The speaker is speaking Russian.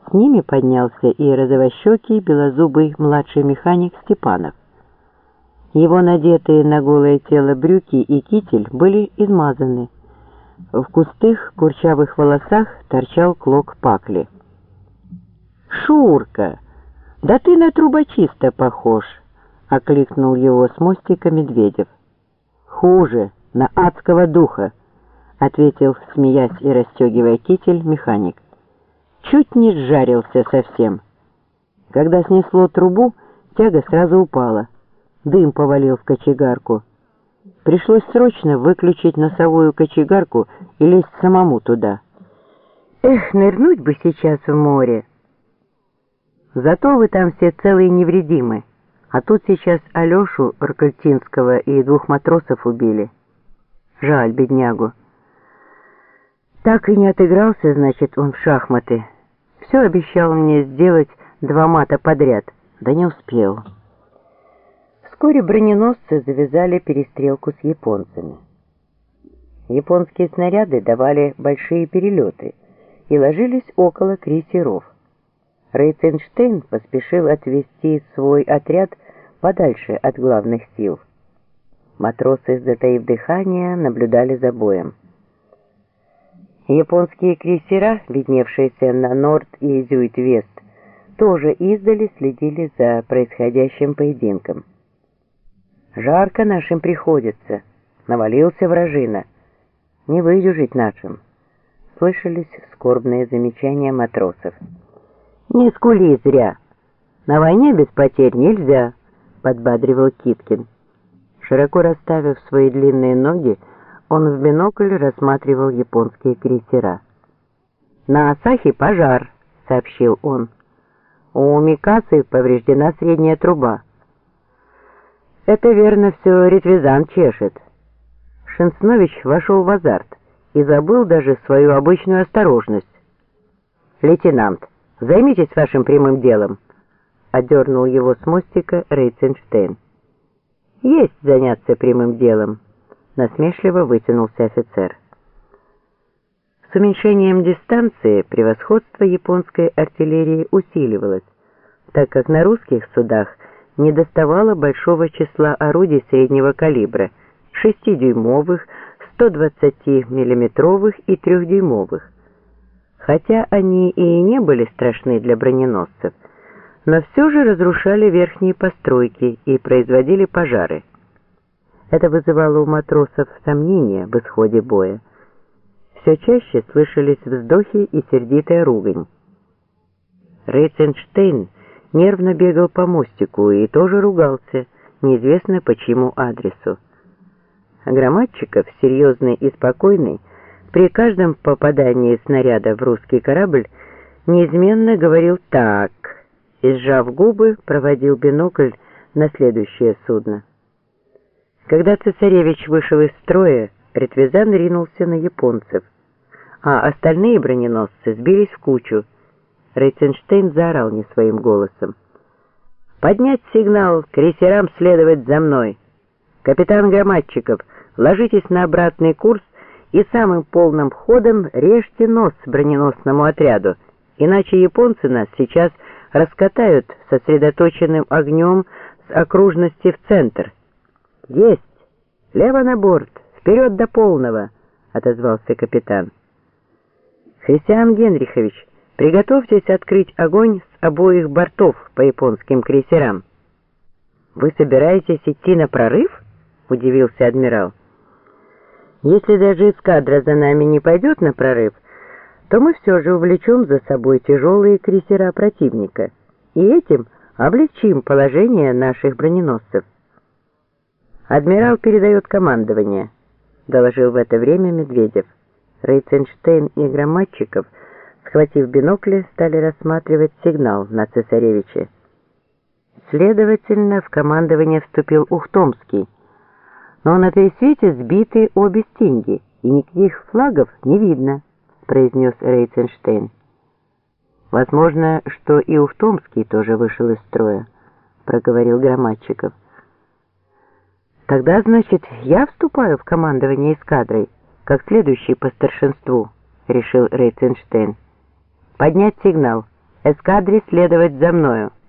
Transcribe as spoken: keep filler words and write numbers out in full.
С ними поднялся и розовощекий, белозубый младший механик Степанов. Его надетые на голое тело брюки и китель были измазаны. В густых курчавых волосах торчал клок пакли. «Шурка, да ты на трубочиста похож!» — окликнул его с мостика Медведев. «Хуже, на адского духа!» — ответил, смеясь и расстегивая китель, механик. «Чуть не сжарился совсем. Когда снесло трубу, тяга сразу упала. Дым повалил в кочегарку. Пришлось срочно выключить носовую кочегарку и лезть самому туда. Эх, нырнуть бы сейчас в море! Зато вы там все целые невредимы, а тут сейчас Алешу Рокольтинского и двух матросов убили. Жаль беднягу. Так и не отыгрался, значит, он в шахматы. Все обещал мне сделать два мата подряд, да не успел». Вскоре броненосцы завязали перестрелку с японцами. Японские снаряды давали большие перелеты и ложились около крейсеров. Рейтенштейн поспешил отвести свой отряд подальше от главных сил. Матросы, затаив дыхание, наблюдали за боем. Японские крейсера, видневшиеся на Норд и Зюит-Вест, тоже издали следили за происходящим поединком. «Жарко нашим приходится, навалился вражина, не выдержать нашим», — слышались скорбные замечания матросов. «Не скули зря, на войне без потерь нельзя», — подбадривал Киткин. Широко расставив свои длинные ноги, он в бинокль рассматривал японские крейсера. «На Асахи пожар», — сообщил он. «У Микасы повреждена средняя труба». «Это верно, все Ретвизан чешет». Шинцнович вошел в азарт и забыл даже свою обычную осторожность. «Лейтенант, займитесь вашим прямым делом», — одернул его с мостика Рейтенштейн. «Есть заняться прямым делом», — насмешливо вытянулся офицер. С уменьшением дистанции превосходство японской артиллерии усиливалось, так как на русских судах не доставало большого числа орудий среднего калибра, шестидюймовых, стодвадцатимиллиметровых и трехдюймовых. Хотя они и не были страшны для броненосцев, но все же разрушали верхние постройки и производили пожары. Это вызывало у матросов сомнения в исходе боя. Все чаще слышались вздохи и сердитая ругань. Рейтенштейн нервно бегал по мостику и тоже ругался, неизвестно по чьему адресу. Громадчиков, серьезный и спокойный, при каждом попадании снаряда в русский корабль неизменно говорил «так» и, сжав губы, проводил бинокль на следующее судно. Когда цесаревич вышел из строя, Ретвизан ринулся на японцев, а остальные броненосцы сбились в кучу. Рейтенштейн заорал не своим голосом: «Поднять сигнал, крейсерам следовать за мной! Капитан Громадчиков, ложитесь на обратный курс и самым полным ходом режьте нос броненосному отряду, иначе японцы нас сейчас раскатают сосредоточенным огнем с окружности в центр». «Есть! Лево на борт! Вперед до полного!» — отозвался капитан. «Христиан Генрихович, приготовьтесь открыть огонь с обоих бортов по японским крейсерам». «Вы собираетесь идти на прорыв?» — удивился адмирал. «Если даже эскадра за нами не пойдет на прорыв, то мы все же увлечем за собой тяжелые крейсера противника и этим облегчим положение наших броненосцев». «Адмирал передает командование», — доложил в это время Медведев. Рейтенштейн и Громадчиков, схватив бинокли, стали рассматривать сигнал на цесаревича. Следовательно, в командование вступил Ухтомский, но на пересвете сбиты обе стенги, и никаких флагов не видно, произнес Рейтенштейн. «Возможно, что и Ухтомский тоже вышел из строя», — проговорил Громадчиков. «Тогда, значит, я вступаю в командование эскадрой, как следующий по старшинству», — решил Рейтенштейн. «Поднять сигнал. эскадре следовать за мною.